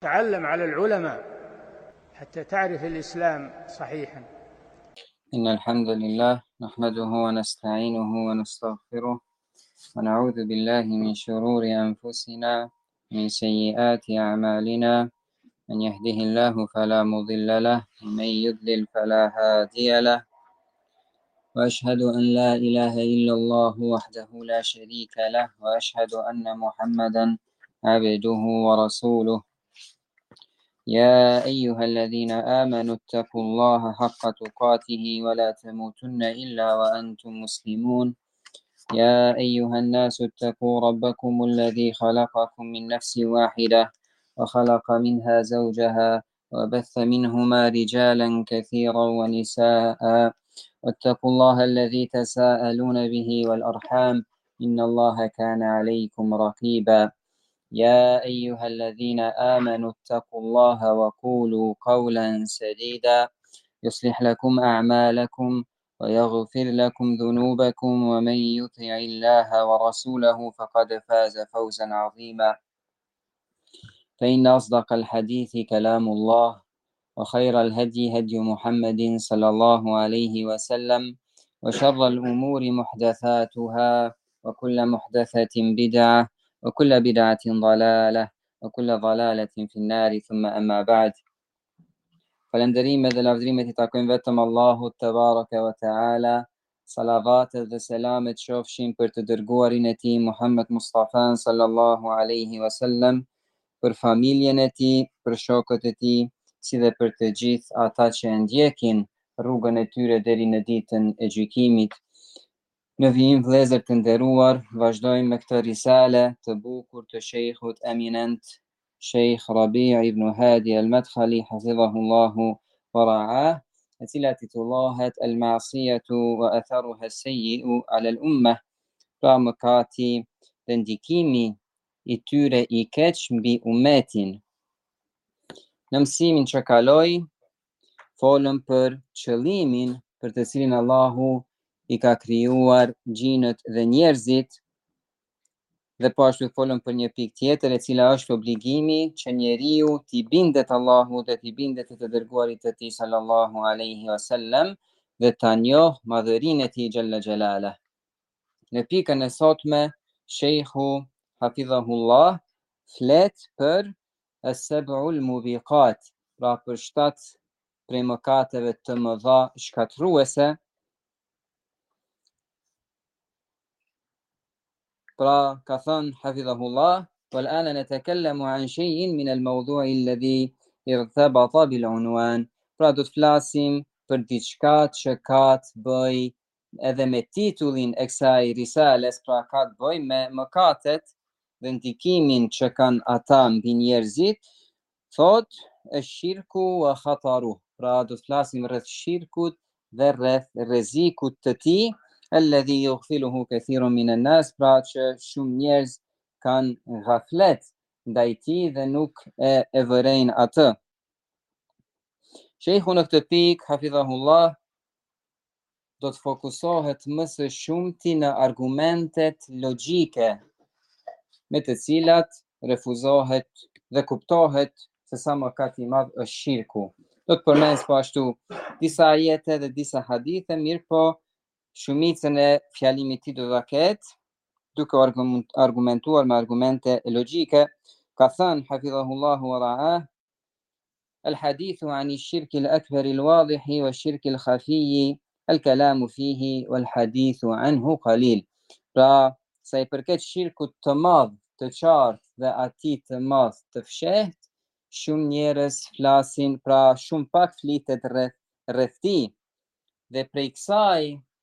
تعلم على العلماء حتى تعرف الإسلام صحيحا. إن الحمد لله نحمده ونستعينه ونستغفره ونعوذ بالله من شرور أنفسنا من سيئات أعمالنا. من يهده الله فلا مضل له ومن يضلل فلا هادي له، وأشهد أن لا إله إلا الله وحده لا شريك له، وأشهد أن محمدا عبده ورسوله. يا أيها الذين آمنوا اتقوا الله حق تقاته ولا تموتن إلا وأنتم مسلمون. يا أيها الناس اتقوا ربكم الذي خلقكم من نفس واحدة وخلق منها زوجها وبث منهما رجالا كثيرا ونساء، واتقوا الله الذي تساءلون به والأرحام إن الله كان عليكم رقيبا. يا أيها الذين آمنوا اتقوا الله وقولوا قولا سديدا يصلح لكم أعمالكم ويغفر لكم ذنوبكم، ومن يطع الله ورسوله فقد فاز فوزا عظيما. فإن أصدق الحديث كلام الله، وخير الهدي هدي محمد صلى الله عليه وسلم، وشر الأمور محدثاتها، وكل محدثة بدعة، وكل بدعة ضلالة، وكل ضلالة في النار. ثم أما بعد. Falënderimet dhe lavdrimet i takojnë vetëm Allahut te baraka wa taala. Salavatet dhe selamet qofshin për të dërguarin e tij Muhammed Mustafa sallallahu alaihi wasallam, për familjen e tij, për shokët e tij, si dhe për të gjithë ata që e ndjekin rrugën e tyre deri në ditën e gjykimit. Në vijim vëllezër të nderuar, vazhdojmë me këtë risale të bukur të shejkhut eminent Sheikh Rabi' ibn Hadi al-Madkhali hafidhahullahu wa ra'ah, e cila titullohet Al-Ma'siyatu wa atharuha as-sayyi'u 'ala al-ummah, pra mëkati dhe ndikimi i tyre i keq mbi ummetin. Në mësimin që kaloi, folëm për qëllimin për të cilin Allahu i ka krijuar gjinët dhe njerëzit, dhe po ashtu folëm për një pikë tjetër, e cila është obligimi që njeriu t'i bindet Allahut dhe t'i bindet të dërguarit të tij sallallahu alaihi wasallam dhe ta njohë madhërinë e tij xhalla xhelala. Në pikën e sotme, Sheikhu hafidhahullah flet për as-sab'ul mubiqat, pra për 7 prej mëkateve të mëdha shkatruese. Pra ka thënë hafidhahullah, والآن نتكلم عن شيء من الموضوع الذي ارتبط بالعنوان. Pra do të flasim për diçka që ka të bëj edhe me titullin e kësaj risales, pra ka të bëj me mëkatet dhe ndikimin që kanë ata mbi njerëzit. Thot e shirku wa khataru, pra do të flasim rreth shirkut dhe rreth rrezikut të tij, alladhi yughfiluhu kathirun min an-nas, pra që shumë njerëz kanë ghaflet ndaj tij dhe nuk e vërejnë atë. Sheikhu në këtë pikë hafidhahullah do të fokusohet më së shumti në argumentet logjike me të cilat refuzohet dhe kuptohet se sa mëkat i madh është shirku. Do të përmend po ashtu disa ajete dhe disa hadithe, mirë po shumicën e fjalimit tij do ta ketë duke argumentuar me argumente logjike. Ka thënë hafidhahullahu wa ra'ah: الحديث عن الشرك الأكبر الواضح والشرك الخفي الكلام فيه والحديث عنه قليل. Pra, sa i përket shirkut të madh, të qartë dhe atij të madh të fshehtë, shumë njerëz flasin, pra shumë pak flitet rreth tij. Dhe prej kësaj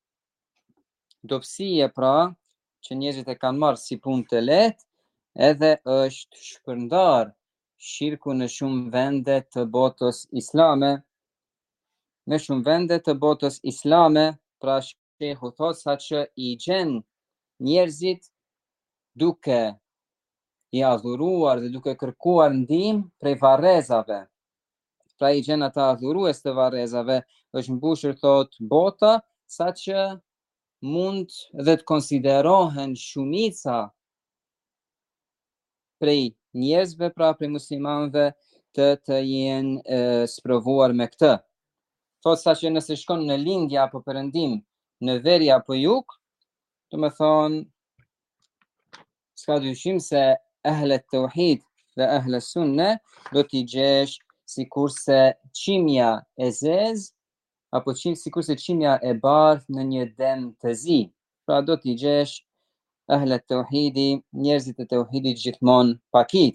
dobësie, pra, që njerëzit e kanë marrë si punë të lehtë, edhe është shpërndar shirku në shumë vende të botës islame. Në shumë vende të botës islame, pra shehu thot, sa që i gjen njerëzit duke i adhuruar dhe duke kërkuar ndihmë prej varrezave. Pra i gjen ata adhurues të varrezave, është mbushur thot bota, sa që mund dhe të konsiderohen shumica prej njerëzve, pra prej muslimanëve, të jenë sprovuar me këtë. Thot sa që nëse shkon në lindje apo perëndim, në verje apo jug, do të thonë s'ka dyshim se ehlet tauhid dhe ehlet sunne do t'i gjesh sikurse qimja e zez apo sikurse qimja e bardhë në një dem të zi. Pra do t'i gjesh ehlet tauhidi, njerëzit e tauhidit gjithmonë pakicë.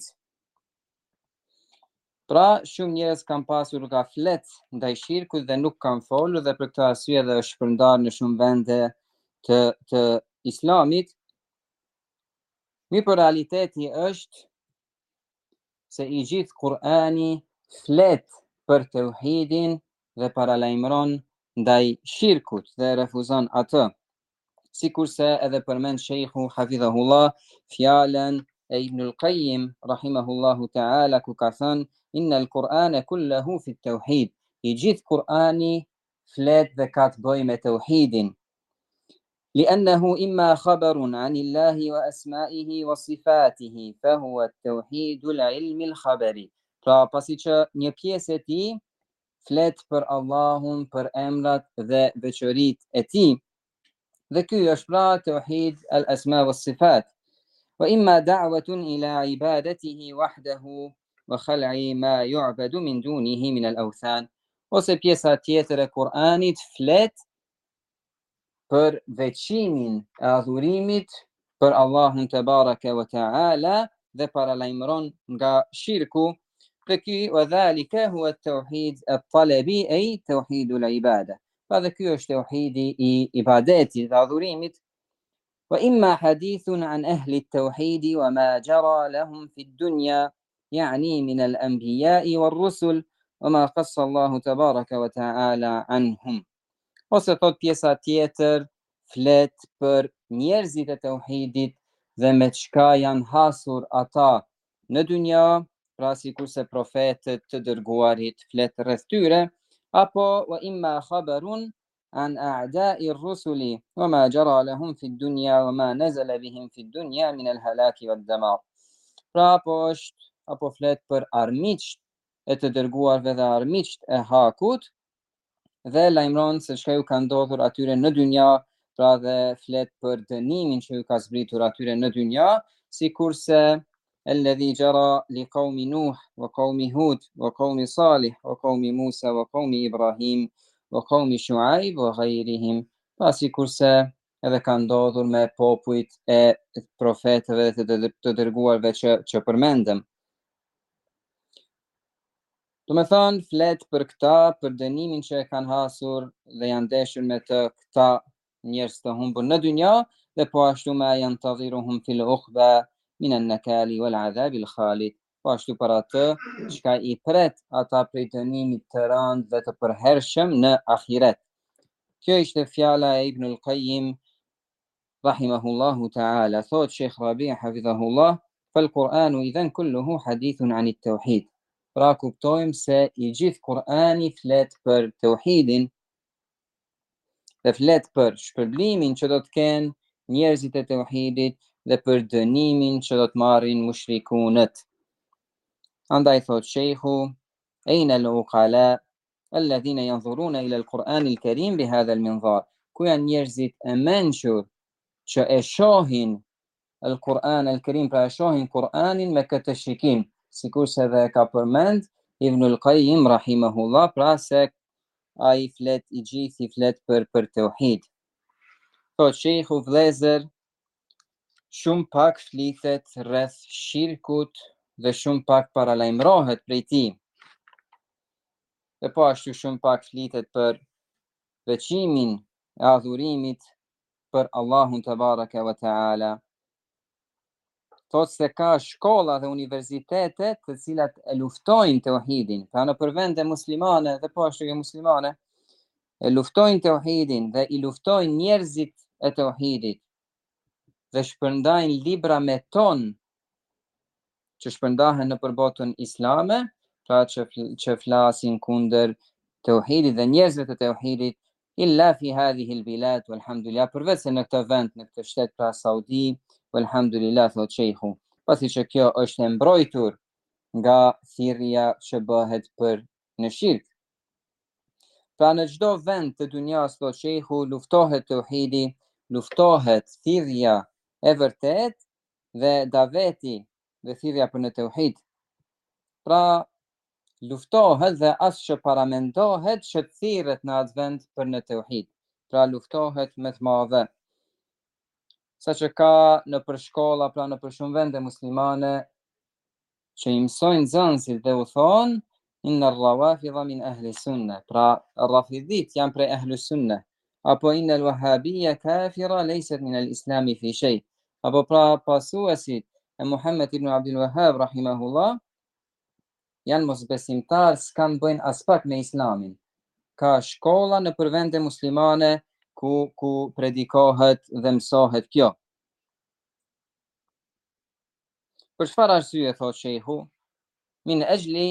Pra, shumë njerëz kanë pasur gaflet ndaj shirkut dhe nuk kanë folur dhe për këtë arsye dhe është shpërndarë në shumë vende të islamit. Mirë, por realiteti është se i gjithë Kur'ani flet për tauhidin dhe paralajmëron ndaj shirkut dhe refuzon atë. Sikurse edhe përmend Sheikhu Hafidhahullah fjalën e Ibn al-Qayyim rahimahullahu ta'ala ku ka thënë inna al-Qur'ana kulluhu fi at-tauhid. I gjithë Kur'ani flet dhe ka të bëjë me tauhidin. لأنه إما خبر عن الله وأسمائه وصفاته فهو التوحيد العلم الخبري. Pra pasi që një pjesë e tij flet për Allahun, për emrat dhe veçoritë e tij, dhe ky është pra tauhid al-asma was-sifat. وإما دعوة إلى عبادته وحده وخلع ما يعبد من دونه من الأوثان. Ose pjesa tjetër e Kur'anit flet për veçimin e adhurimit për Allahun te baraka wa ta'ala dhe paralajmëron nga shirku. Dhe ky wadhalika huwa at-tauhid at-talabi ay tauhidul ibada. Pra dhe ky është tauhidi i ibadetit dhe adhurimit. وإما حديث عن أهل التوحيد وما جرى لهم في الدنيا يعني من الأنبياء والرسل وما قص الله تبارك وتعالى عنهم. Ose thot pjesa tjetër flet për njerëzit e tauhidit dhe me çka janë hasur ata në dynja, pra sikurse profetët të dërguarit flet rreth tyre, apo wa imma khabarun an a'da'i ar-rusuli wama jara lahum fi ad-dunya wama nazala bihim fi ad-dunya min al-halaki wad-damar. Pra apo flet për armiqt e të dërguarve dhe armiqt e hakut dhe lajmëron se çka ju ka ndodhur atyre në dynja, pra dhe flet për dënimin që ju ka zbritur atyre në dynja, sikurse alladhi jara li qaumi Nuh wa qaumi Hud wa qaumi Salih wa qaumi Musa wa qaumi Ibrahim wa qaumi Shuaib wa ghayrihim. Pa sikurse edhe ka ndodhur me popujt e profetëve të dërguarve që përmendëm. Do me thonë, flet për këta, për dënimin që e kanë hasur dhe janë deshur me të këta njerëz të humbur në dynja, dhe po ashtu ma janë të dhiruhum fil ukhba min an-nakali wal adhabil khalid. Po ashtu për atë çka i pret ata prej dënimit të rënd dhe të përhershëm në ahiret. Kjo ishte fjala e Ibn al-Qayyim rahimahullahu ta'ala. Thot Sheikh Rabi' hafidhahullah, fal-Qur'anu idhan kulluhu hadithun an at-tauhid. Pra kuptojmë se i gjithë Kur'ani flet për tauhidin dhe flet për shpërblimin që do të kenë njerëzit e tauhidit dhe për dënimin që do të marrin mushrikunët. Andaj thot Sheikhu, ayna al-uqala alladhina yanzuruna ila al-Qur'an al-Karim bi hadha al-minzar. Ku janë njerëzit e mençur që e shohin al-Qur'an al-Karim, pra e shohin Kur'anin me këtë shikim, sikurse dhe ka përmend Ibn al-Qayyim rahimahullah, pra se ai flet i gjithë i flet për tauhid. Thot Sheikhu, vëllezër, shumë pak flitet rreth shirkut dhe shumë pak paralajmërohet prej tij. Dhe po ashtu shumë pak flitet për veçimin e adhurimit për Allahun te baraka wa ta'ala. Thot se ka shkolla dhe universitete të cilat e luftojnë tauhidin, pra në vende muslimane dhe po ashtu jo muslimane, e luftojnë tauhidin dhe i luftojnë njerëzit e tauhidit dhe shpërndajnë libra me ton që shpërndahen në përbotën islame, pra që flasin kundër tauhidit dhe njerëzve të tauhidit, illa fi hadhihi al-bilad walhamdulillah, përveç se në këtë vend, në këtë shtet, pra Saudi, walhamdulillah, thot Sheikhu, pasi që kjo është e mbrojtur nga thirrja që bëhet për në shirk. Pra në çdo vend të dunjas, thotë shehu, luftohet tauhidi, luftohet thirrja e vërtet dhe daveti dhe thirrja për në tauhid. Pra luftohet dhe as që paramendohet që të thirret në atë vend për në tauhid. Pra luftohet me të madhe. Sa që ka në për shkolla, pra në për shumë vende muslimane, që i mësojnë nxënësit dhe u thonë inna ar-rawafidha min ahli sunne. Pra rafidhit janë prej ahli sunne. Apo inna al-wahhabiyya kafira leysat min al-islami fi shay. Apo pra pasuesit e Muhammed ibn Abdul Wahhab rahimahullah janë mosbesimtar, s'kan bëjnë as pak me islamin. Ka shkolla në për vende muslimane ku predikohet dhe mësohet kjo. Për çfarë arsye, thotë shehu? Min ajli,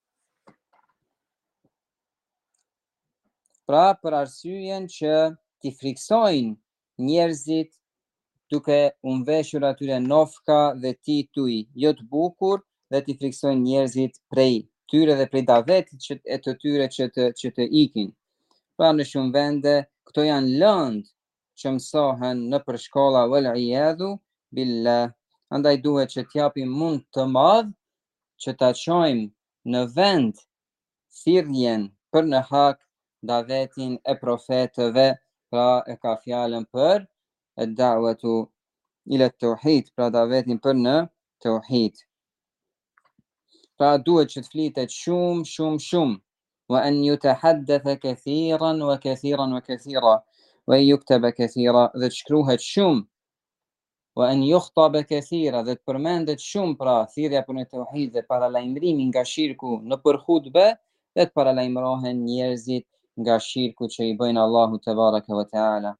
pra për arsyen që t'i friksojnë njerëzit duke u veshur atyre nofka dhe tituj jo të bukur dhe t'i friksojnë njerëzit prej tyre dhe prej davetit e të tyre që të ikin. Pra në shumë vende këto janë lëndë që mësohen në për shkolla wal iyadhu billah. Andaj duhet që t'japim mund të madh që ta çojmë në vend thirrjen për në hak davetin e profetëve, pra e ka fjalën për ad-da'watu ila at-tauhid, pra davetin për në tauhid. Pra duhet që të flitet shumë wa an yutahaddatha kathiran wa kathira wa yuktaba kathira, dhe të shkruhet shumë, wa an yukhtaba kathira, dhe të përmendet shumë, pra thirrja për në tauhid dhe paralajmërimi nga shirku në për hutbe, dhe të paralajmërohen njerëzit nga shirku që i bëjnë Allahu te baraka wa taala.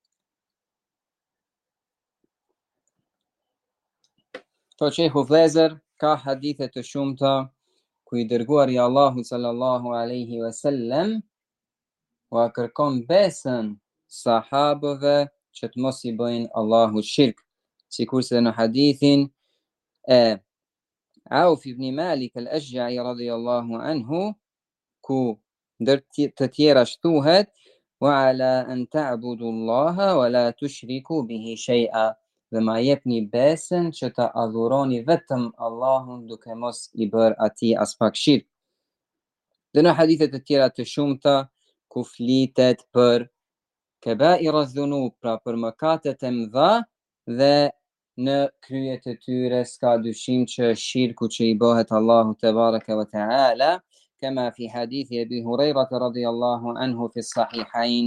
Po shehu vëllezër, ka hadithe të shumta ku i dërguari Allahu sallallahu alaihi wasallam wa kërkon besën sahabëve që të mos i bëjnë Allahu shirk, sikurse në hadithin e Auf ibn Malik al-Ashja'i radhiyallahu anhu, ku ndër të tjera shtuhet wa ala an ta'budu Allaha wa la tushriku bihi shay'a, dhe ma jepni besën që ta adhuroni vetëm Allahun duke mos i bërë atij as pak shirk. Dhe në hadithet të tjera të shumta ku flitet për kebaira dhunub, pra për mëkatet e mëdha, dhe në kryet e tyre s'ka dyshim që shirku që i bëhet Allahu te baraka wa taala, kama fi hadithi Abi Hurairah radhiyallahu anhu fi as-sahihayn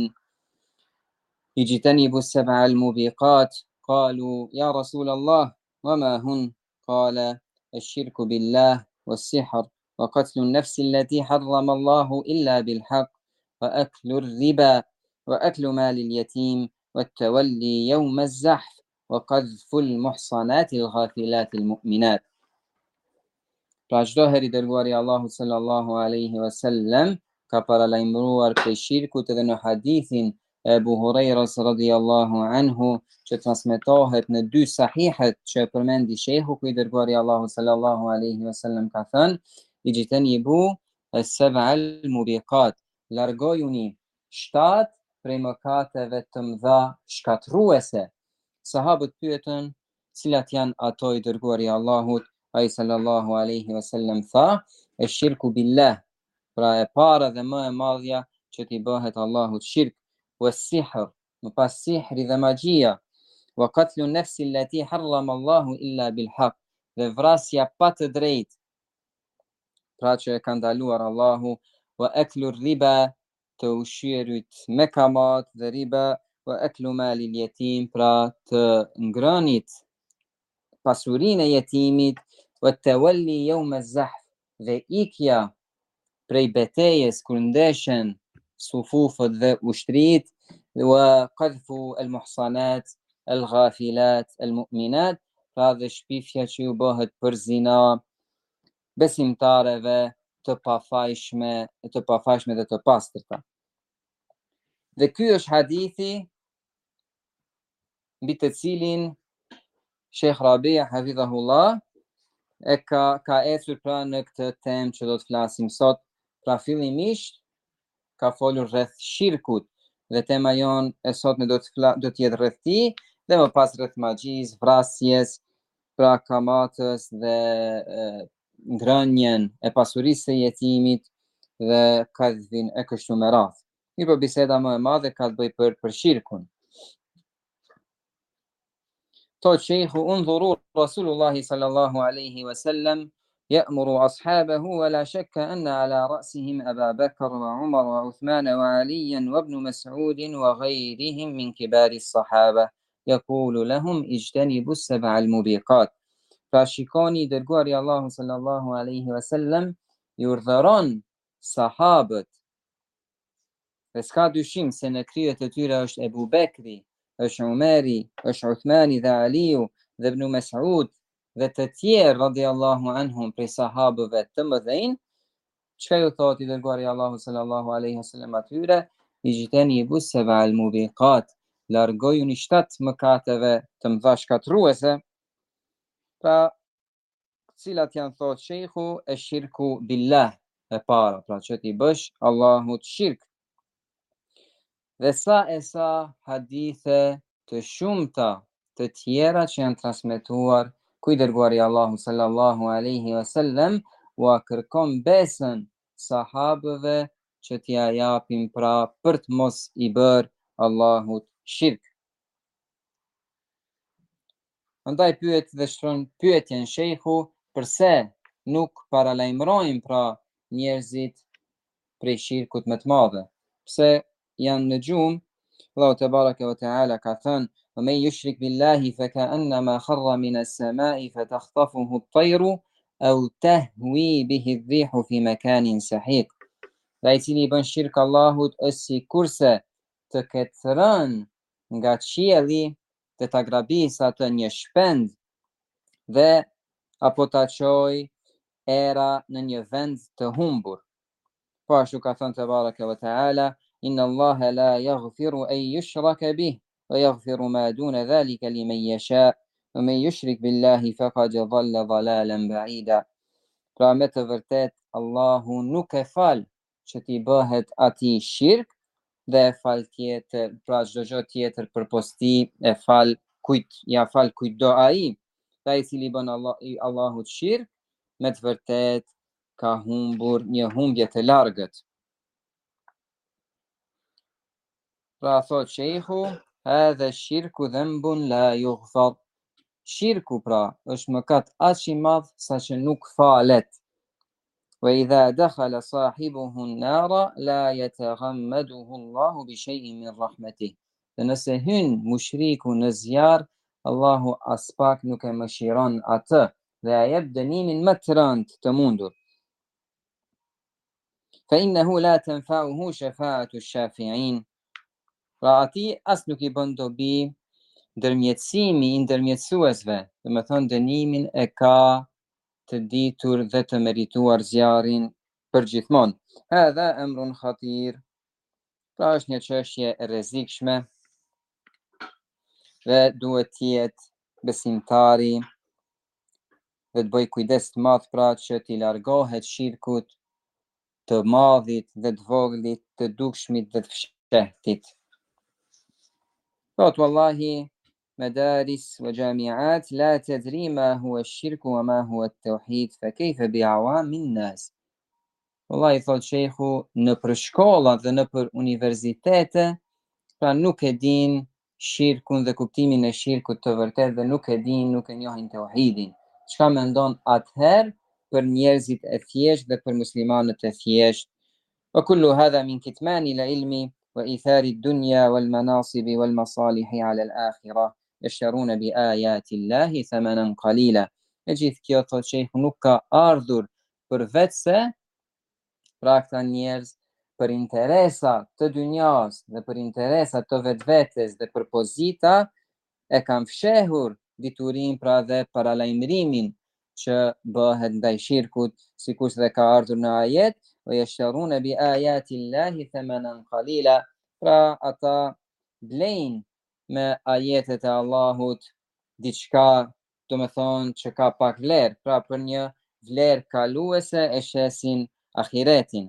ijtanibu as-sab'a al-mubiqat. قالوا يا رسول الله وما هن؟ قال الشرك بالله والسحر وقتل النفس التي حرم الله إلا بالحق وأكل الربا وأكل مال اليتيم والتولي يوم الزحف وقذف المحصنات الغافلات المؤمنات. Pra çdo herë i dërguari Allahu sallallahu alaihi wasallam ka paralajmëruar për shirkut, edhe në hadithin e Abu Hurajras radhiyallahu anhu që transmetohet në dy sahihet që përmendi shehu, ku i dërguari Allahu sallallahu alaihi wasallam ka thënë ijtanibu as-sab'a al-mubiqat, largojuni 7 prej mëkateve të mëdha shkatruese. Sahabët pyetën cilat janë ato i dërguari Allahut, ai sallallahu alaihi wasallam tha e shirku billah, pra e para dhe më e madhja që t'i bëhet Allahut shirk, wa sihr, më pas sihri dhe magjia, wa qatlu nafsi allati harrama Allahu illa bil haq, dhe vrasja pa të drejtë, pra që e ka ndaluar Allahu, wa aklu riba, të ushqyerit me kamat dhe riba, wa aklu mali al-yatim, pra të ngrënit pasurinë e jetimit, wa tawalli yawm az-zahf, dhe ikja prej betejës kur ndeshen sufufët dhe ushtrit, wa qadhfu al-muhsanat al-ghafilat al-mu'minat, pra dhe shpifja që ju bëhet për zina besimtareve të pafajshme dhe të pastërta. Dhe ky është hadithi mbi të cilin Sheikh Rabi' hafidhahullah e ka ecur pra në këtë temë që do të flasim sot. Pra fillimisht ka folur rreth shirkut dhe tema jon e sotme do të jetë rreth tij dhe më pas rreth magjisë, vrasjes, pra kamatës dhe ngrënien e pasurisë së jetimit dhe kadhin e kështu me radhë. Mirë, biseda më e madhe ka të bëjë për shirkun. Thot shejhu undhuru Rasulullahi sallallahu alaihi wasallam يأمر أصحابه ولا شك أن على رأسهم أبا بكر وعمر وعثمان وعليا وابن مسعود وغيرهم من كبار الصحابة يقول لهم اجتنبوا السبع الموبقات. Pra shikoni i dërguari Allahu sallallahu alaihi wasallam i urdhëron sahabët, dhe s'ka dyshim se në kryet e tyre është Ebu Bekri, është Umeri, është Uthmani dhe Aliu dhe Ibn Mas'ud dhe të tjerë radiallahu anhum prej sahabëve të mëdhenj. Çka ju thot i dërguari Allahu sallallahu alaihi wasallam atyre? Ijtanibu sab'al mubiqat, largojuni 7 mëkateve të mëdha shkatruese. Pra, cilat janë thot shejhu? E shirku billah e para, pra që ti bësh Allahut shirk. Dhe sa hadithe të shumta të tjera që janë transmetuar ku i dërguari Allahu sallallahu alaihi wasallam u kërkon besën sahabëve që t'ia japin pra për të mos i bërë Allahut shirk. Andaj pyet dhe shtron pyetjen shejhu, përse nuk paralajmërojnë pra njerëzit prej shirkut më të madh? Pse janë në gjumë? Allahu tebaraka ve teala ka thënë: "Men yushrik billahi feka'annama kharra min as-sama'i fatakhtafuhu at-tayru aw tahwi bihi ar-rihu fi makanin sahiq." Dhe ai cili bën shirk Allahut është sikurse të ketë rënë nga qielli dhe ta grabisë atë një shpend dhe apo ta çojë era në një vend të humbur. Po ashtu ka thënë tebaraka ve teala: "Inna Allaha la yaghfiru an yushraka bih wa yaghfiru ma duna dhalika liman yasha wa man yushrik billahi faqad dhalla dhalalan ba'ida." Pra me të vërtet Allahu nuk e fal që t'i bëhet atij shirk dhe e fal tjetër, pra çdo gjë tjetër përpos tij e fal kujt do ai. Ai i cili bën Allahut shirk me të vërtet ka humbur një humbje të largët. Pra thot shejhu, hadha shirku dhanbun la yughfar. Shirku pra është mëkat aq i madh sa që nuk falet. Wa idha dakhala sahibuhu an-nara la yataghammaduhu Allahu bi shay'in min rahmatih. Dhe nëse hyn mushriku në zjarr, Allahu as pak nuk e mëshiron atë dhe ja jep dënimin më të rënd të mundur. Fa innahu la tanfa'uhu shafa'atu ash-shafi'in. Pra ati as nuk i bën dobi ndërmjetësimi i ndërmjetësuesve, dhe me thonë dënimin e ka të ditur dhe të merituar zjarrin për gjithmonë. Hadha amrun khatir. Pra është një çështje e rrezikshme dhe duhet të jetë besimtari dhe të bëj kujdes të madh pra që t'i largohet shirkut, të madhit dhe të voglit, të dukshmit dhe të fshehtit. Thot wallahi madaris wa jami'at la tadri ma huwa ash-shirku wa ma huwa at-tauhid fa kayfa bi'awamin nas. Wallahi thot shejhu, në për shkolla dhe në për universitete pra nuk e din shirkun dhe kuptimin e shirkut të vërtet dhe nuk e njohin tauhidin. Çka mendon atëherë për njerëzit e thjesht dhe për muslimanët e thjesht? Wa kullu hadha min kitmani al-ilmi wa ithari ad-dunya wal manasib wal masalih ala al-akhirah yashruna bi ayati Allahi thamanan qalila. E gjithë kjo thot shejhu nuk ka ardhur për vetëse, pra këta njerëz për interesa të dynjas dhe për interesa të vetvetes dhe për pozita e kanë fshehur diturin pra dhe paralajmërimin që bëhet ndaj shirkut, sikur se ka ardhur në ajet wa yashruna bi ayati Allahi thamanan qalila. Pra ata blejnë me ajetet e Allahut diçka do me thonë që ka pak vlerë, pra për një vlerë kaluese e shesin ahiretin.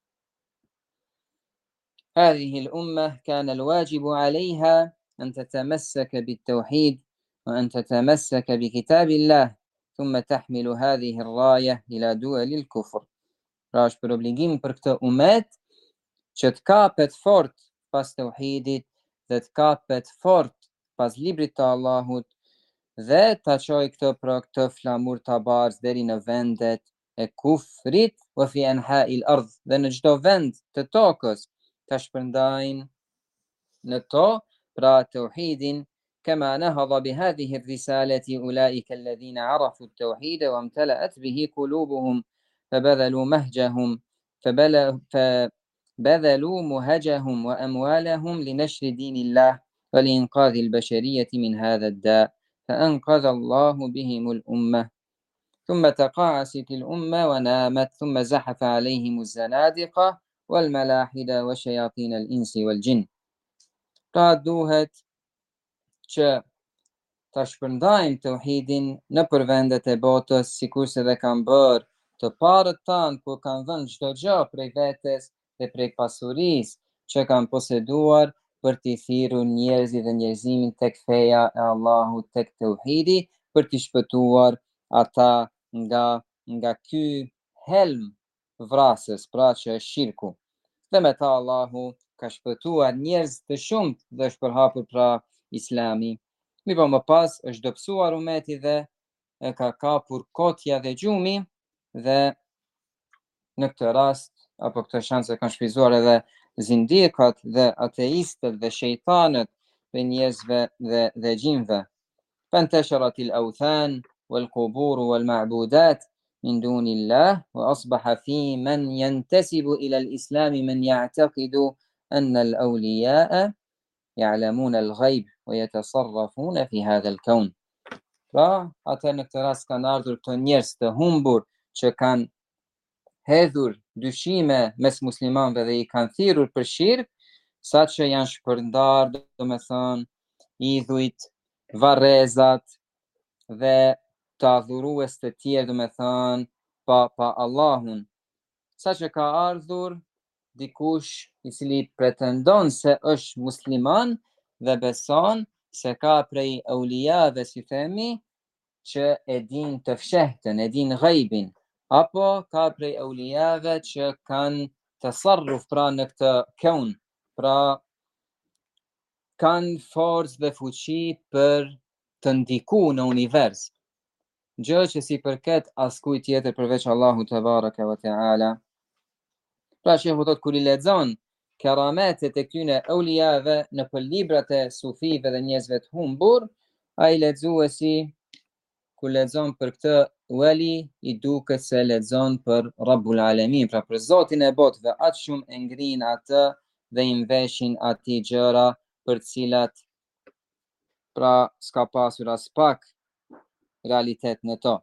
هذه الأمة كان الواجب عليها أن تتمسك بالتوحيد وأن تتمسك بكتاب الله ثم تحمل هذه الراية إلى دول الكفر. Pra është për obligim për këtë umet që të kapet fort pas tauhidit dhe të kapet fort pas librit të Allahut dhe ta çojë këtë flamur të bardhë deri në vendet e kufrit wa fi anha'il ardh, dhe në çdo vend të tokës ta shpërndajnë në to pra tauhidin. كما نهض بهذه الرسالة أولئك الذين عرفوا التوحيد وامتلأت به قلوبهم فبذلوا مهجهم وأموالهم لنشر دين الله ولإنقاذ البشرية من هذا الداء فأنقذ الله بهم الأمة ثم تقاعست الأمة ونامت ثم زحف عليهم الزنادقة والملاحدة وشياطين الإنس والجن. قادوهت që ta shpërndajmë tauhidin në për vendet e botës, sikurse dhe kanë bërë të parët tanë, kur kanë dhënë çdo gjë prej vetes dhe prej pasurisë që kanë poseduar për t'i thirrur njerëzit dhe njerëzimin tek feja e Allahut, tek tauhidi, për t'i shpëtuar ata nga ky helm vrasës, pra që është shirku. Dhe me ta Allahu ka shpëtuar njerëz të shumt dhe është përhapur pra Islami. Mirë, më pas është dobësuar umeti dhe e ka kapur kotja dhe gjumi, dhe në këtë rast apo këtë shanse kanë shfryzuar edhe zindikat dhe ateistët dhe shejtanët për njerëzve dhe gjinve. فانتشرت الأوثان والقبور والمعبودات من دون الله وأصبح في من ينتسب إلى الإسلام من يعتقد أن الأولياء يعلمون الغيب ويتصرفون في هذا الكون. Pra, atë në këtë rast kanë ardhur këto njerëz të humbur që kanë hedhur dyshime mes muslimanëve dhe i kanë thirrur për shirk, saqë janë shpërndar, domethënë, idhujt, varrezat dhe të adhurues të tjerë, domethënë, pa Allahun. Saqë ka ardhur dikush i cili pretendon se është musliman dhe beson se ka prej aulijave, si themi, që e din të fshehtën, e din ghaibin, apo ka prej aulijave që kanë tasarruf pra në këtë kaun, pra kanë forcë dhe fuqi për të ndikuar në univers, gjë që si përket askujt tjetër përveç Allahut te baraka ve teala. Pra shehu thot, kur I lexon kerametet e këtyre aulijave në për librat e sufive dhe njerëzve të humbur, ai lexuesi kur lexon për këtë wali I duket se lexon për Rabbul Alamin, pra për Zotin e botëve, atë shumë e ngrin atë dhe I mveshin atij gjëra për cilat pra s'ka pasur as pak realitet në to.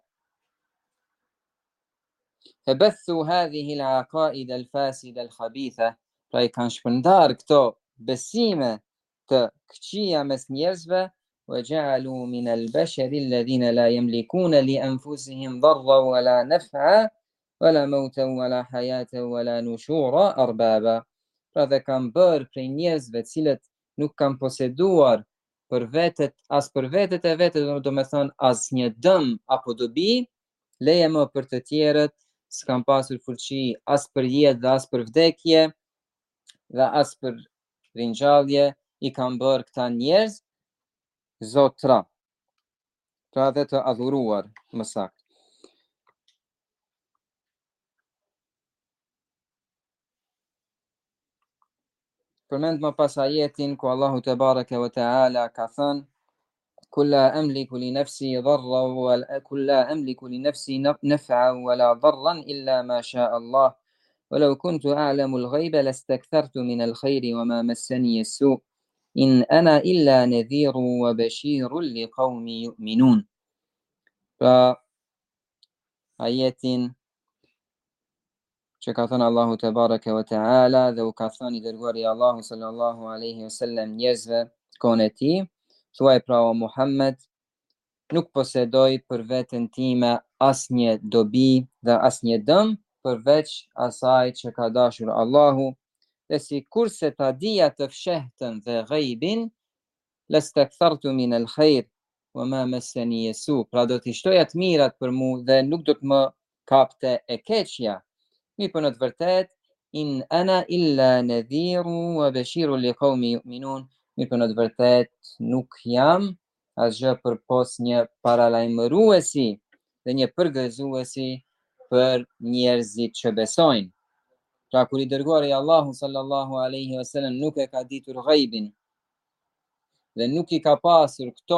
فبثوا هذه العقائد الفاسدة الخبيثة, pra I kanë shpërndar këto besime të këqija mes njerëzve, وجعلوا من البشر الذين لا يملكون لأنفسهم ضرا ولا نفعا ولا موتا ولا حياة ولا نشورا أربابا. Pra dhe kanë bërë prej njerëzve cilët nuk kanë poseduar për vetet, as për vetet e vetet, do me thonë as një dëm apo dobi, leje më për të tjerët, s'kan pasur fuqi as për jetë dhe as për vdekje dhe as për ringjallje, I kanë bërë këta njerëz zotra, pra dhe të adhuruar më saktë. Përmend më pas ajetin ku Allahu te baraka ve teala ka thënë: قل لا أملك لنفسي ضرا وقل لا أملك لنفسي نفعا ولا ضرا إلا ما شاء الله ولو كنت أعلم الغيب لاستكثرت من الخير وما مسني السوء إن أنا إلا نذير وبشير لقوم يؤمنون. Pra ajetin që ka thënë Allahu te baraka ve teala dhe u ka thënë I dërguari I Allahu sallallahu alaihi wasallam njerëzve kohën e tij, thuaj pra o Muhammed, nuk posedoj për veten time asnjë dobi dhe asnjë dëm përveç asaj që ka dashur Allahu, dhe si kurse ta dija të fshehtën dhe ghaibin, lastakthartu min al-khair wa ma massani yasu. Pra do t'i shtoja të mirat për mu dhe nuk do të më kapte e keqja. Mi për në të vërtet, in ana illa nadhiru wa bashiru li qaumi yu'minun. Mi për në të vërtet, nuk jam asgjë përpos një paralajmëruesi dhe një përgëzuesi për njerëzit që besojnë. Pra kur i dërguari Allahu sallallahu alaihi wasallam nuk e ka ditur ghaibin dhe nuk i ka pasur këto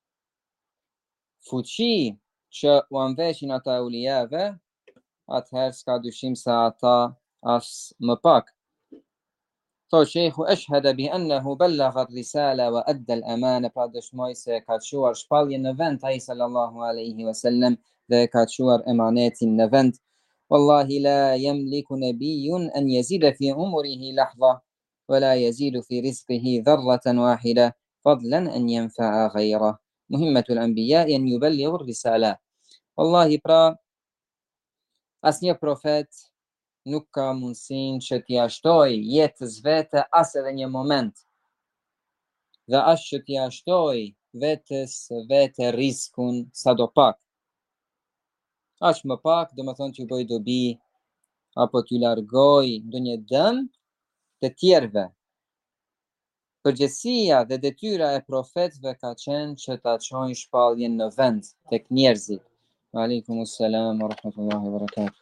fuqi që u anveqin ata ulijave, atëherë s'ka dyshim se ata as më pak. Thot sheikhu, ashhadu bi annahu ballagha ar-risala wa adda al-amana, pra dëshmoj se ka çuar shpalljen në vend ai sallallahu alaihi wasallam dhe ka çuar emanetin në vend. Wallahi la yamliku nabiyyun an yazida fi umrihi lahza wa la yazidu fi rizqihi dharratan wahida fadlan an yanfa'a ghayra. Muhimmatu al-anbiya an yuballighu ar-risala. Wallahi pra asnjë profet nuk ka mundësin që t'ia shtoj jetës vete as edhe një moment. Dhe as që t'ia shtoj vetës vete riskun sa do pak. Aq më pak, do më thonë t'ju bëj dobi, apo t'ju largoj do një dëm të tjerve. Përgjegjësia dhe detyra e profetëve ka qenë që ta çojnë shpalljen në vend tek njerëzit. Aleikum selam wa rahmatullahi wa barakatuh.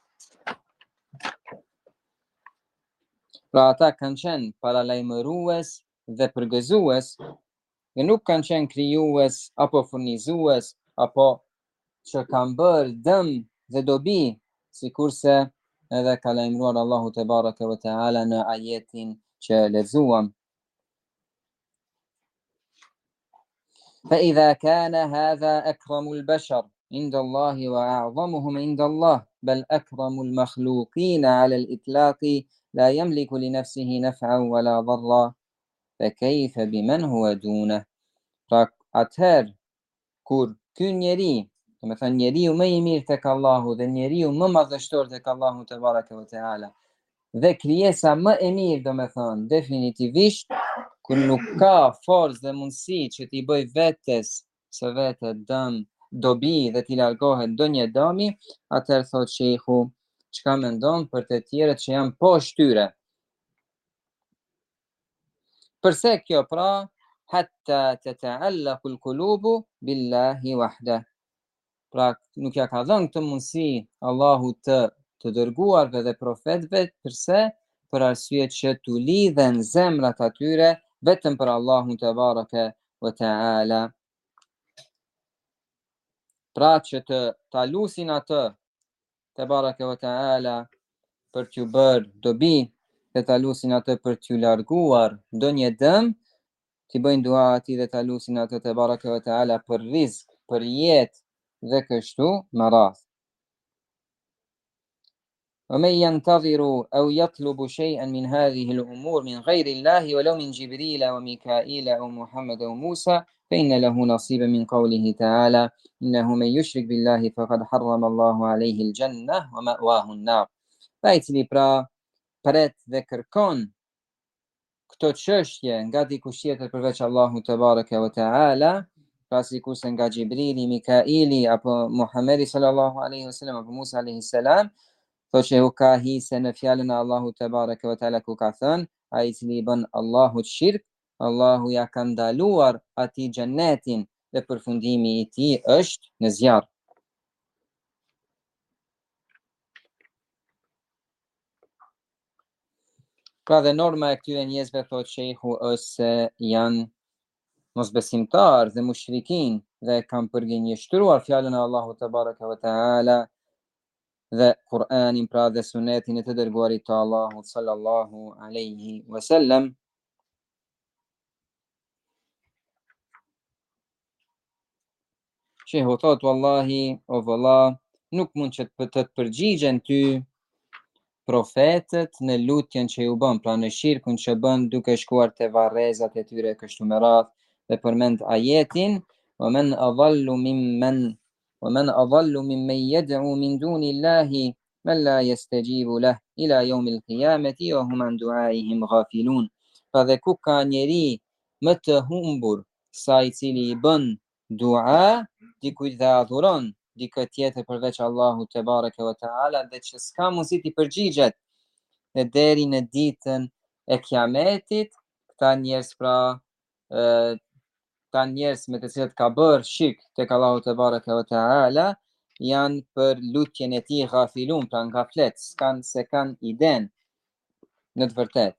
Pra ata kanë qenë paralajmërues dhe përgëzues, dhe nuk kanë qenë krijues apo furnizues, apo që kanë bërë dëm dhe dobi, sikurse edhe ka lajmëruar Allahu te baraka ve teala në ajetin që lexuam. Fa idha kana hadha akramu al-bashar inda Allah wa a'zamuhum inda Allah, bal akramu al-makhluqin 'ala al-itlaqi la yamliku li nafsihi naf'an wala dharra, fa kayfa biman huwa duna. Pra atëherë kur ky njeri, do të thënë njeriu më i mirë tek Allahu dhe njeriu më madhështor tek Allahu te baraka ve teala dhe krijesa më e mirë, do të thënë definitivisht, kur nuk ka forcë dhe mundësi që t'i bëj vetes së vete dëm, dobi dhe t'i largohet ndonjë dëmi, atëherë thot sheikhu, çka mendon për të tjerët që janë poshtë tyre. Përse kjo pra? Hatta tata'allaqu al-qulubu billahi wahda. Pra nuk ja ka dhënë këtë mundësi Allahu të dërguarve dhe profetëve, përse? Për arsye që t'u lidhen zemrat atyre vetëm për Allahun te baraka ve teala. Pra që ta lusin atë te baraka ve teala për t'ju bërë dobi, dhe ta lusin atë për t'ju larguar ndonjë dëm, t'i bëjnë dua atij dhe ta lusin atë te baraka ve teala për rizq, për jetë dhe kështu me radhë. ومن ينتظر أو يطلب شيئا من هذه الأمور من غير الله ولو من جبريل وميكائيل أو محمد أو موسى فإن له نصيبا من قوله تعالى إنه من يشرك بالله فقد حرم الله عليه الجنة ومأواه النار. Ai cili pra pret dhe kërkon këto çështje nga dikush tjetër përveç Allahut te baraka ve teala, pra sikurse nga Xhibrili, Mikaili apo Muhamedi sallallahu alaihi wasallam apo Musa alaihi salam, thotë që u ka hise në fjalën e Allahut te baraka ve teala ku ka thënë, ai i cili bën Allahut shirk, Allahu ja ka ndaluar atij xhenetin dhe përfundimi i tij është në zjarr. Pra dhe norma e këtyre njerëzve, thotë sheikhu, është se janë mosbesimtar dhe mushrikin dhe kanë përgënjeshtruar fjalën e Allahut te baraka ve teala dhe Kur'anin, pra dhe sunetin e të dërguarit të Allahut sallallahu alaihi wasallam. Sheikhu thot, wallahi, o vëlla, nuk mund që të përgjigjen ty profetët në lutjen që ju bën, pra në shirkun që bën duke shkuar te varrezat e tyre kështu me radhë, dhe përmend ajetin ومن أضل ممن يدعو من دون الله من لا يستجيب له إلى يوم القيامة وهم عن دعائهم غافلون. Dhe ku ka njeri më të humbur sa I cili bën dua dikujt dhe adhuron dikë tjetër përveç Allahut te bareke ve taala dhe që s'ka mundësi t'i përgjigjet dhe deri në ditën e kiametit këta njerëz ta njerëz me të cilët ka bërë shirk tek Allahu te bareke ve taala janë për lutjen e tij ghafilun, pra nga flet, se kanë iden në të vërtetë.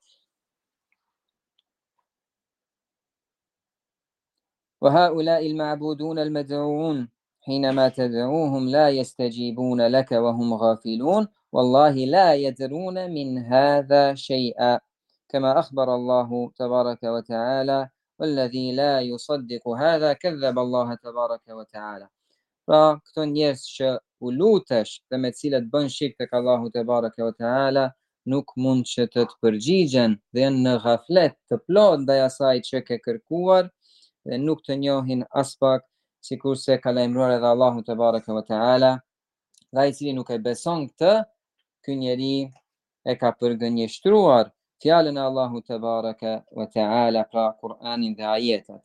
وهؤلاء المعبودون المدعوون حينما تدعوهم لا يستجيبون لك وهم غافلون والله لا يدرون من هذا شيئا كما أخبر الله تبارك وتعالى والذي لا يصدق هذا كذب الله تبارك وتعالى. Pra këto njerëz që u lutesh dhe me cilët bën shirk tek Allahu te bareke ve taala nuk mund që të përgjigjen dhe janë në ghaflet të plot ndaj asaj që ke kërkuar dhe nuk të njohin as pak, sikurse ka lajmëruar edhe Allahu te bareke ve taala. Dhe ai I cili nuk e beson këtë, ky njeri e ka përgënjeshtruar fjalën e Allahut te bareke ve taala, pra Kur'anin dhe ajetat.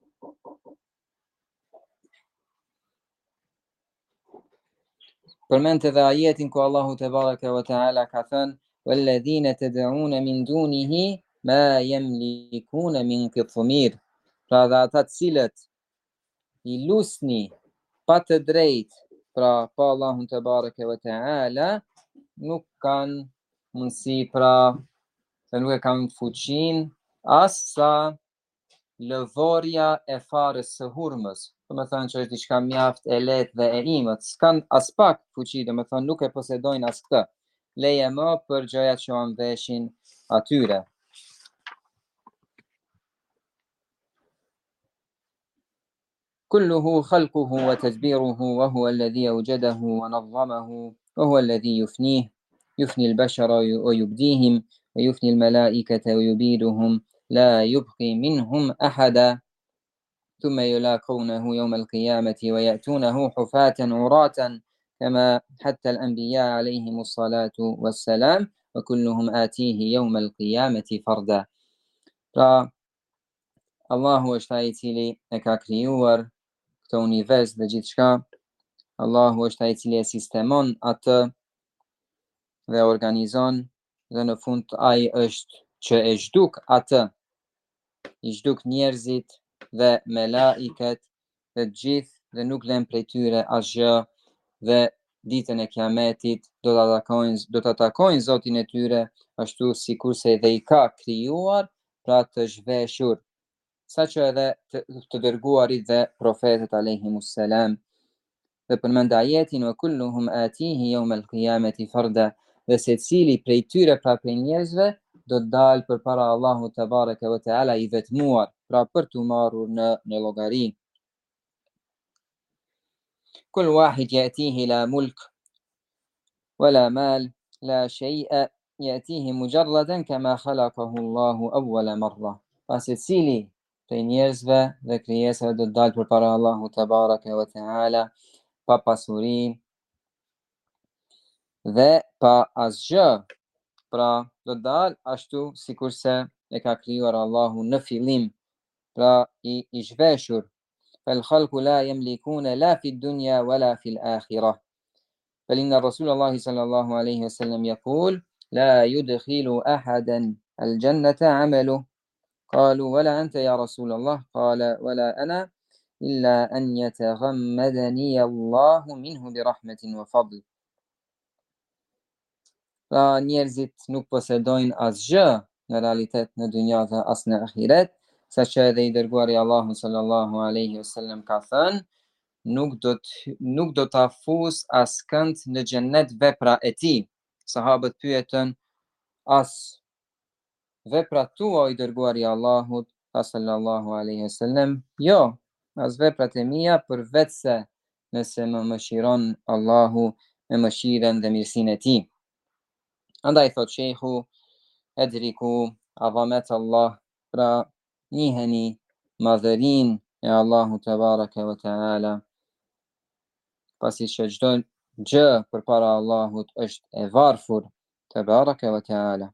Përmend edhe ajetin ku Allahu te bareke ve taala ka thënë walladhina tad'un min dunihi ma yamlikun min qitmir. Pra dhe ata të cilët I lusni pa të drejt, pra pa Allahun te bareke ve taala, nuk kanë mundësi, pra se nuk e kanë fuqinë as sa lëvorja e farës së hurmës. Do të thonë që është diçka mjaft e lehtë dhe e imët, s'kan as pak fuqi, do të thonë nuk e posedojnë as këtë. Leje më për gjërat që janë veshin atyre. كله خلقه وتدبيره وهو الذي أوجده ونظمه وهو الذي يفني البشر ويبديهم ويفني الملائكة ويبيدهم لا يبقي منهم أحدا ثم يلاقونه يوم القيامة ويأتونه حفاة عراة كما حتى الأنبياء عليهم الصلاة والسلام وكلهم آتيه يوم القيامة فردا. Allahu është ai I cili e ka krijuar këtë univers dhe gjithçka. Allahu është ai I cili e sistemon atë dhe organizon dhe në fund ai është që e zhduk atë, I zhduk njerëzit dhe melaiket dhe gjithë dhe nuk lën prej tyre asgjë dhe ditën e kiametit do ta takojnë Zotin e tyre ashtu sikurse edhe I ka krijuar pra të zhveshur, saqë edhe të dërguarit dhe profetët alayhimus salam. Dhe përmend ajetin wa kulluhum atihi yawm al-qiyamati farda, dhe secili prej tyre pra prej njerëzve do të dalë përpara Allahut te bareke ve taala I vetmuar, pra për t'u marrur në llogari. Kull wahid yatihi la mulk wala mal la shay'a yatihi mujarradan kama khalaqahu Allahu awwala marra. Pra secili prej njerëzve dhe krijesave do të dalë përpara Allahut te bareke ve taala pa pasuri dhe pa asgjë, pra do të dalë ashtu sikurse e ka krijuar Allahu në fillim, pra I zhveshur. فالخلق لا يملكون لا في الدنيا ولا في الآخرة. فإن رسول الله صلى الله عليه وسلم يقول لا يدخل أحدا الجنة عمله. قالوا ولا أنت يا رسول الله؟ قال ولا أنا إلا أن يتغمدني الله منه برحمة وفضل. Pra njerëzit nuk posedojnë asgjë në realitet në dynja dhe as në ahiret, saqë edhe I dërguari Allahu sallallahu alaihi wasallam ka thënë nuk do ta fus askënd në xhennet vepra e tij. Sahabët pyetën as veprat tua I dërguari Allahut sallallahu alaihi wasallam? Jo, as veprat e mia, përveç se nëse më mëshiron Allahu me mëshirën dhe mirësinë e tij. Andaj thot shehu edriku azamet Allah, pra njiheni madhërin Ja Allahu te bareke ve teala, pasi që çdo gjë përpara Allahut është e varfër, te bareke ve teala.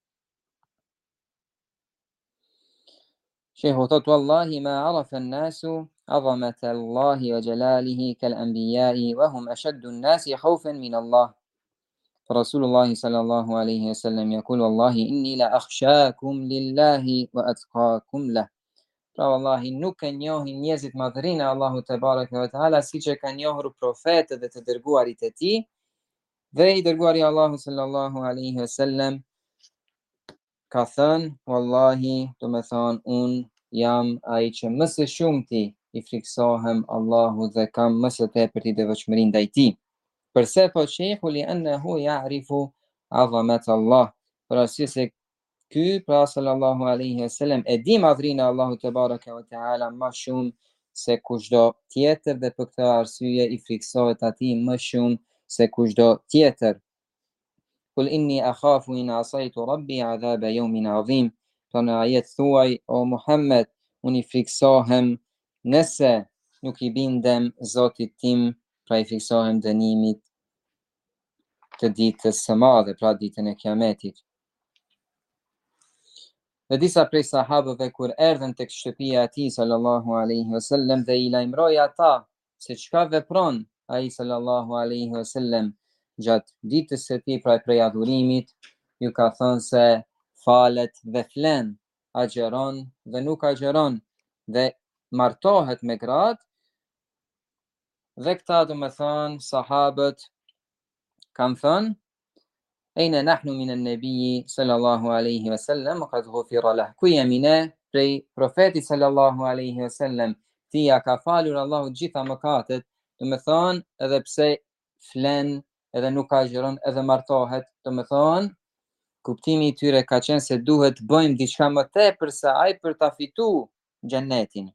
Shehu thot, wallahi ma arafa an-nasu azamata Allahi wa jalalihi kal anbiya'i wa hum ashaddu an-nasi khawfan min Allah. رسول الله صلى الله عليه وسلم يقول والله إني لأخشاكم لله وأتقاكم له. Pra wallahi nuk e njohin njerëzit madhërinë e Allahut te bareke ve teala siç e kanë njohur profetët dhe të dërguarit e tij. Dhe i dërguari Allahu sallallahu alaihi wasallam ka thënë, wallahi, do me thonë, unë jam ai që më së shumti i friksohem Allahut dhe kam më së tepërti devotshmëri ndaj tij. Përse po shehu li annahu ya'rifu azamat Allah. Për arsye se ky, pra sallallahu alaihi wasallam, e di madhrinë e Allahut te bareke ve teala më shumë se kushdo tjetër dhe për këtë arsye i friksohet atij më shumë se kushdo tjetër. Kul inni akhafu in asaitu rabbi adhaba yawmin adhim. Pra në ajet thuaj, o Muhammed, unë i friksohem nëse nuk i bindem Zotit tim, pra i friksohem dënimit të ditës së madhe, pra ditën e Kiametit. Dhe disa prej sahabëve kur erdhën tek shtëpia e tij sallallahu alaihi wasallam dhe i lajmëroi ata se çka vepron ai sallallahu alaihi wasallam gjatë ditës së tij pra prej adhurimit, ju ka thënë se falet dhe flen, agjeron dhe nuk agjeron dhe martohet me gratë. Dhe këta do me thënë sahabët kanë thënë Ejna nahnu minan nabiyyi sallallahu alaihi wasallam qad ghufira lah. Ku jemi ne prej profetit sallallahu alaihi wasallam, tia ka falur Allahu gjitha mëkatet, do me thonë edhe pse flen, edhe nuk agjeron, edhe martohet, do me thonë kuptimi i tyre ka qenë se duhet bëjmë diçka më tepër se ai për ta fituar xhennetin.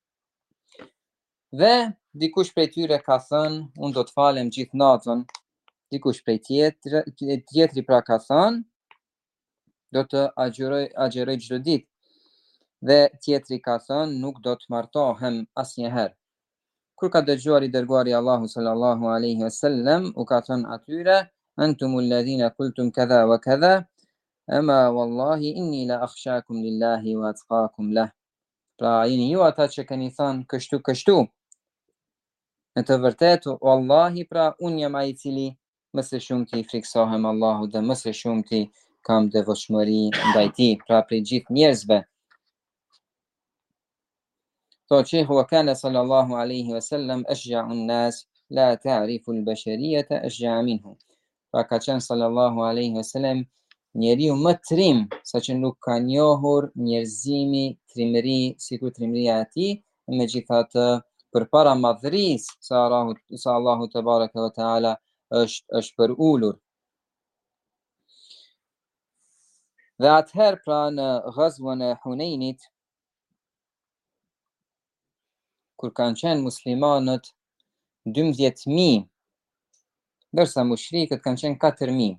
Dhe dikush prej tyre ka thënë, unë do të falem gjithë natën. Dikush prej tjetri pra ka thënë, do të agjeroj çdo ditë. Dhe tjetri ka thënë, nuk do të martohem asnjëherë. Kur ka dëgjuar i dërguari Allahu sallallahu alaihi wasallam, u ka thënë atyre, antumul ladhina qultum kadha wa kadha, ama wallahi inni la akhshakum lillahi wa atqakum lah. Pra jeni ju ata që keni thënë kështu. Në të vërtetë, wallahi, pra unë jam ai i cili më së shumti i friksohem Allahut dhe më së shumti kam devotshmëri ndaj tij, pra prej gjithë njerëzve. Thotë Sheikhu wa kana sallallahu alaihi wasallam ashja'u an-nas la ta'rifu al-bashariyata ashja'a minhu. Pra ka qenë sallallahu alaihi wasallam njeriu më trim, saqë nuk ka njohur njerëzimi trimëri sikur trimëria e tij, megjithatë përpara madhërisë sa Allahu te bareke ve teala është për ulur. Dhe atëherë pra në ghazwën e Hunenit, kur kanë qenë muslimanët 12.000, ndërsa mushrikët kanë qenë 4.000.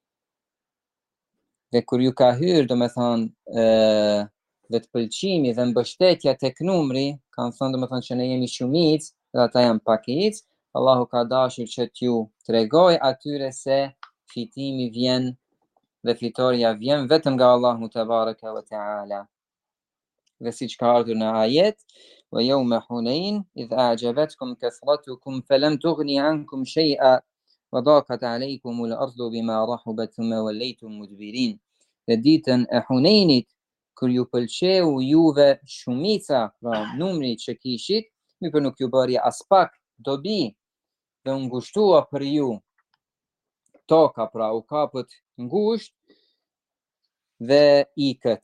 Dhe kur ju ka hyrë, do me thonë, dhe të pëlqimi dhe mbështetja tek numri, kanë thënë, do me thonë që ne jemi shumicë dhe ata janë pakicë, Allahu ka dashur që t'ju tregoj atyre se fitimi vjen dhe fitoria vjen vetëm nga Allahu te bareke ve teala. Dhe siç ka ardhur në ajet, wa yawma hunain idh a'jabatkum kathratukum falam tughni ankum shay'a wa daqat alaykum al-ardu bima rahabat thumma wallaytum mudbirin. Dhe ditën e Hunenit, kur ju pëlqeu juve shumica, pra numri që kishit, mirë nuk ju bëri as pak dobi dhe u ngushtua për ju toka, pra u kapët ngusht dhe ikët.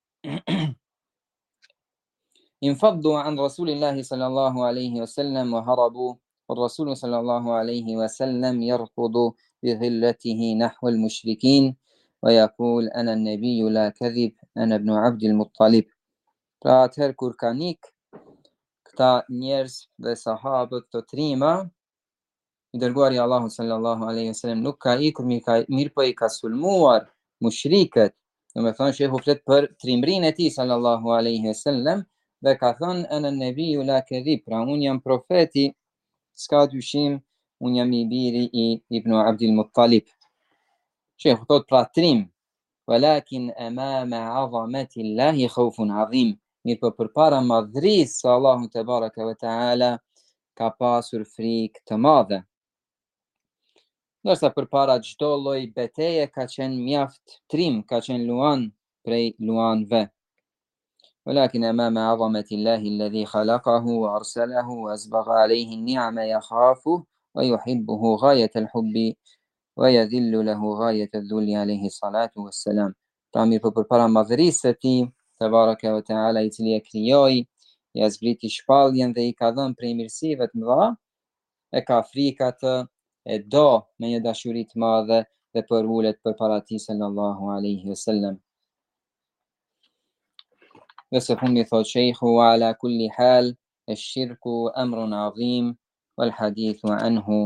Infaddu an Rasulillahi sallallahu alaihi wasallam wa harabu والرسول صلى الله عليه وسلم يركض بظلته نحو المشركين ويقول أنا النبي لا كذب أنا ابن عبد المطلب. Pra atëherë kur kanë ikë këta njerëz dhe sahabët të trima, i dërguari Allahu sallallahu alaihi wasallam nuk ka ikur, mirë po i ka sulmuar mushrikët. Do me thonë Shehu flet për trimrinë e tij sallallahu alaihi wasallam, dhe ka thënë ana nebiu la kadhib, pra unë jam profeti, s'ka dyshim, unë jam i biri i Ibn Abdul Muttalib. Shekhu thot pra trim, walakin amama azamati Allahi khawfun azim, mirë po përpara madhrisë së Allahut te baraka ve taala ka pasur frikë të madhe. Ndërsa përpara çdo lloj betejë ka qenë mjaft trim, ka qenë luan prej luanve. ولكن أمام عظمة الله الذي خلقه وأرسله وأسبغ عليه النعم يخافه ويحبه غاية الحب ويذل له غاية الذل عليه الصلاة والسلام. Mirë po përpara madhërisë së tij te baraka ve taala, i cili e krijoi, ja zbriti shpalljen dhe i ka dhënë prej mirësive të mëdha, e ka frikë atë, e do me një dashuri të madhe dhe përulet përpara tij sallallahu alaihi wasallam. Dhe së fundi thot shejhu ala kulli hal ash-shirku amrun azim wal hadithu anhu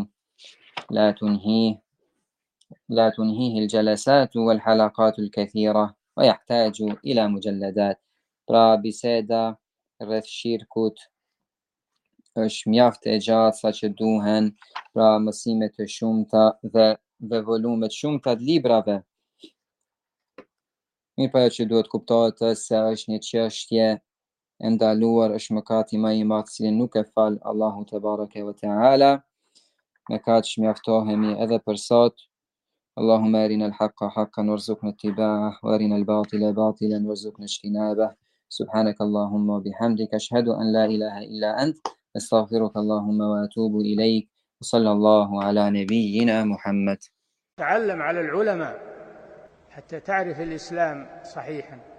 لا تنهيه الجلسات والحلقات الكثيرة ويحتاج إلى مجلدات. Pra biseda rreth shirkut është mjaft e gjatë sa që duhen, pra mësime të shumta dhe volume të shumta të librave. Mirë po ajo që duhet kuptohet se është një çështje e ndaluar, është mëkati më i madh cilin nuk e fal Allahu te baraka ve taala. Me kaq mjaftohemi edhe për sot. اللهم أرنا الحق حقا وارزقنا اتباعه وأرنا الباطل باطلا وارزقنا اجتنابه. سبحانك اللهم وبحمدك أشهد أن لا إله إلا أنت أستغفرك اللهم وأتوب إليك وصلى الله على نبينا محمد. تعلم على العلماء حتى تعرف الإسلام صحيحا.